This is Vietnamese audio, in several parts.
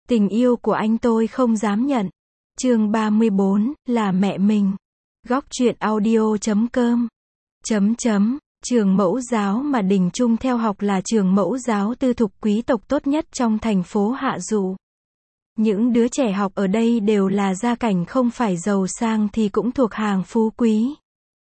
Tình yêu của anh tôi không dám nhận. Chương 34, là mẹ mình. Góc truyện audio.com. Trường mẫu giáo mà Đình Trung theo học là trường mẫu giáo tư thục quý tộc tốt nhất trong thành phố Hạ Dụ. Những đứa trẻ học ở đây đều là gia cảnh không phải giàu sang thì cũng thuộc hàng phú quý.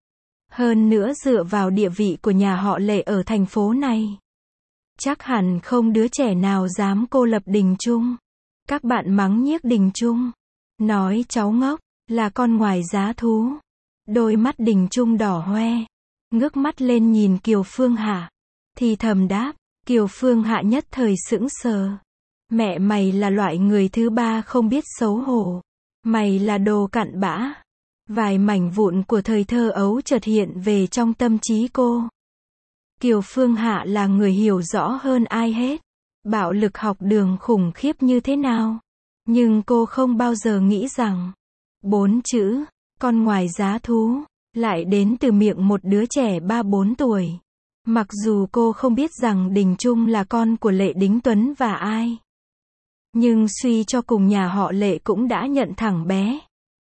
Hơn nữa dựa vào địa vị của nhà họ Lệ ở thành phố này, chắc hẳn không đứa trẻ nào dám cô lập Đình Trung. Các bạn mắng nhiếc Đình Trung, nói cháu ngốc, là con ngoài giá thú. Đôi mắt Đình Trung đỏ hoe, ngước mắt lên nhìn Kiều Phương Hạ, thì thầm đáp. Kiều Phương Hạ nhất thời sững sờ. Mẹ mày là loại người thứ ba không biết xấu hổ. Mày là đồ cặn bã. Vài mảnh vụn của thời thơ ấu chợt hiện về trong tâm trí cô. Kiều Phương Hạ là người hiểu rõ hơn ai hết bạo lực học đường khủng khiếp như thế nào. Nhưng cô không bao giờ nghĩ rằng 4 chữ, con ngoài giá thú, lại đến từ miệng một đứa trẻ 3-4 tuổi. Mặc dù cô không biết rằng Đình Trung là con của Lệ Đính Tuấn và ai, nhưng suy cho cùng nhà họ Lệ cũng đã nhận thằng bé.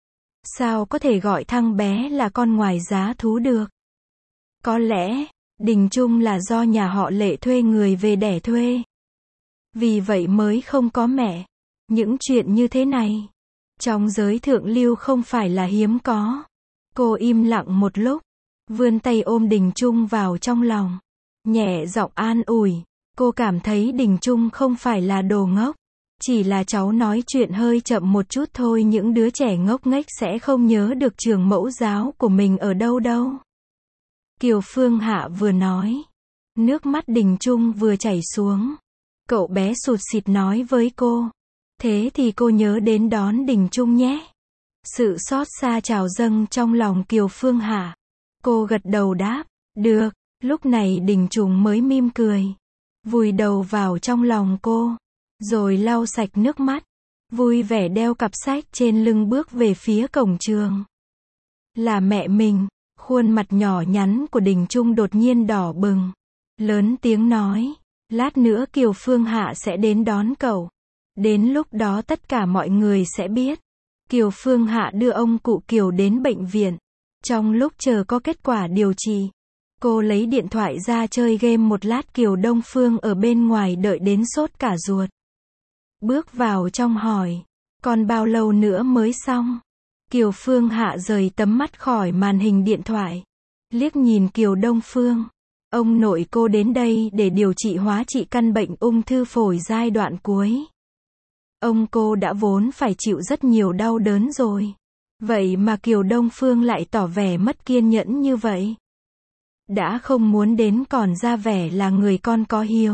Sao có thể gọi thằng bé là con ngoài giá thú được? Có lẽ, Đình Trung là do nhà họ Lệ thuê người về đẻ thuê. Vì vậy mới không có mẹ. Những chuyện như thế này, trong giới thượng lưu không phải là hiếm có. Cô im lặng một lúc, vươn tay ôm Đình Trung vào trong lòng, nhẹ giọng an ủi. Cô cảm thấy Đình Trung không phải là đồ ngốc. Chỉ là cháu nói chuyện hơi chậm một chút thôi. Những đứa trẻ ngốc nghếch sẽ không nhớ được trường mẫu giáo của mình ở đâu đâu. Kiều Phương Hạ vừa nói, nước mắt Đình Trung vừa chảy xuống. Cậu bé sụt sịt nói với cô. Thế thì cô nhớ đến đón Đình Trung nhé. Sự xót xa trào dâng trong lòng Kiều Phương Hạ. Cô gật đầu đáp. Được. Lúc này Đình Trung mới mỉm cười, vùi đầu vào trong lòng cô, rồi lau sạch nước mắt, vui vẻ đeo cặp sách trên lưng bước về phía cổng trường. Là mẹ mình. Khuôn mặt nhỏ nhắn của Đình Trung đột nhiên đỏ bừng, lớn tiếng nói. Lát nữa Kiều Phương Hạ sẽ đến đón cậu. Đến lúc đó tất cả mọi người sẽ biết. Kiều Phương Hạ đưa ông cụ Kiều đến bệnh viện. Trong lúc chờ có kết quả điều trị, cô lấy điện thoại ra chơi game một lát. Kiều Đông Phương ở bên ngoài đợi đến sốt cả ruột. Bước vào trong hỏi, còn bao lâu nữa mới xong? Kiều Phương Hạ rời tấm mắt khỏi màn hình điện thoại, liếc nhìn Kiều Đông Phương. Ông nội cô đến đây để điều trị hóa trị căn bệnh ung thư phổi giai đoạn cuối. Ông cô đã vốn phải chịu rất nhiều đau đớn rồi. Vậy mà Kiều Đông Phương lại tỏ vẻ mất kiên nhẫn như vậy. Đã không muốn đến còn ra vẻ là người con có hiếu.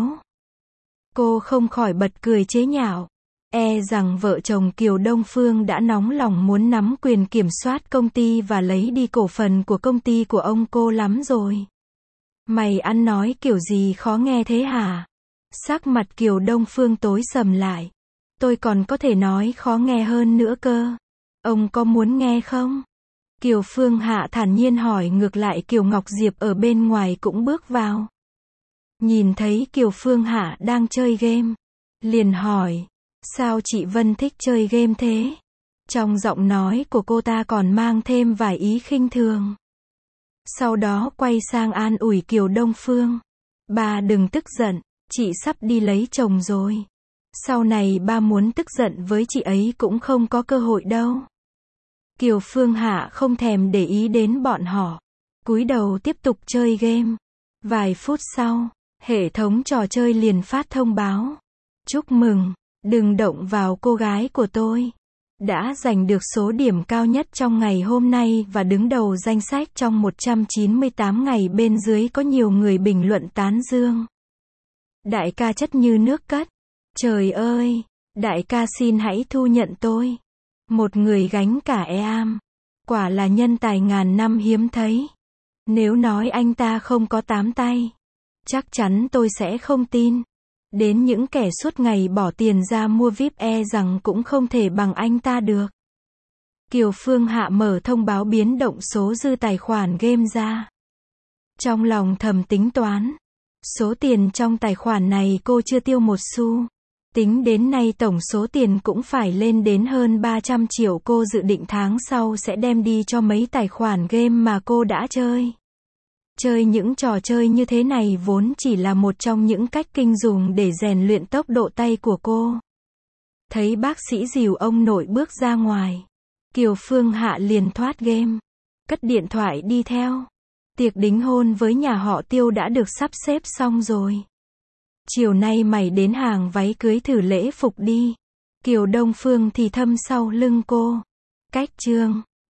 Cô không khỏi bật cười chế nhạo. E rằng vợ chồng Kiều Đông Phương đã nóng lòng muốn nắm quyền kiểm soát công ty và lấy đi cổ phần của công ty của ông cô lắm rồi. Mày ăn nói kiểu gì khó nghe thế hả? Sắc mặt Kiều Đông Phương tối sầm lại. Tôi còn có thể nói khó nghe hơn nữa cơ. Ông có muốn nghe không? Kiều Phương Hạ thản nhiên hỏi ngược lại. Kiều Ngọc Diệp ở bên ngoài cũng bước vào. Nhìn thấy Kiều Phương Hạ đang chơi game, liền hỏi. Sao chị Vân thích chơi game thế? Trong giọng nói của cô ta còn mang thêm vài ý khinh thường. Sau đó quay sang an ủi Kiều Đông Phương. Ba đừng tức giận, chị sắp đi lấy chồng rồi. Sau này ba muốn tức giận với chị ấy cũng không có cơ hội đâu. Kiều Phương Hạ không thèm để ý đến bọn họ, cúi đầu tiếp tục chơi game. Vài phút sau, hệ thống trò chơi liền phát thông báo. Chúc mừng, đừng động vào cô gái của tôi. Đã giành được số điểm cao nhất trong ngày hôm nay và đứng đầu danh sách trong 198 ngày. Bên dưới có nhiều người bình luận tán dương. Đại ca chất như nước cất. Trời ơi, đại ca xin hãy thu nhận tôi. Một người gánh cả EAM. Quả là nhân tài ngàn năm hiếm thấy. Nếu nói anh ta không có 8 tay, chắc chắn tôi sẽ không tin. Đến những kẻ suốt ngày bỏ tiền ra mua VIP e rằng cũng không thể bằng anh ta được. Kiều Phương Hạ mở thông báo biến động số dư tài khoản game ra. Trong lòng thầm tính toán. Số tiền trong tài khoản này cô chưa tiêu một xu. Tính đến nay tổng số tiền cũng phải lên đến hơn 300 triệu, cô dự định tháng sau sẽ đem đi cho mấy tài khoản game mà cô đã chơi. Chơi những trò chơi như thế này vốn chỉ là một trong những cách kinh dùng để rèn luyện tốc độ tay của cô. Thấy bác sĩ dìu ông nội bước ra ngoài, Kiều Phương Hạ liền thoát game, cất điện thoại đi theo. Tiệc đính hôn với nhà họ Tiêu đã được sắp xếp xong rồi. Chiều nay mày đến hàng váy cưới thử lễ phục đi. Kiều Đông Phương thì thầm sau lưng cô. Cách chương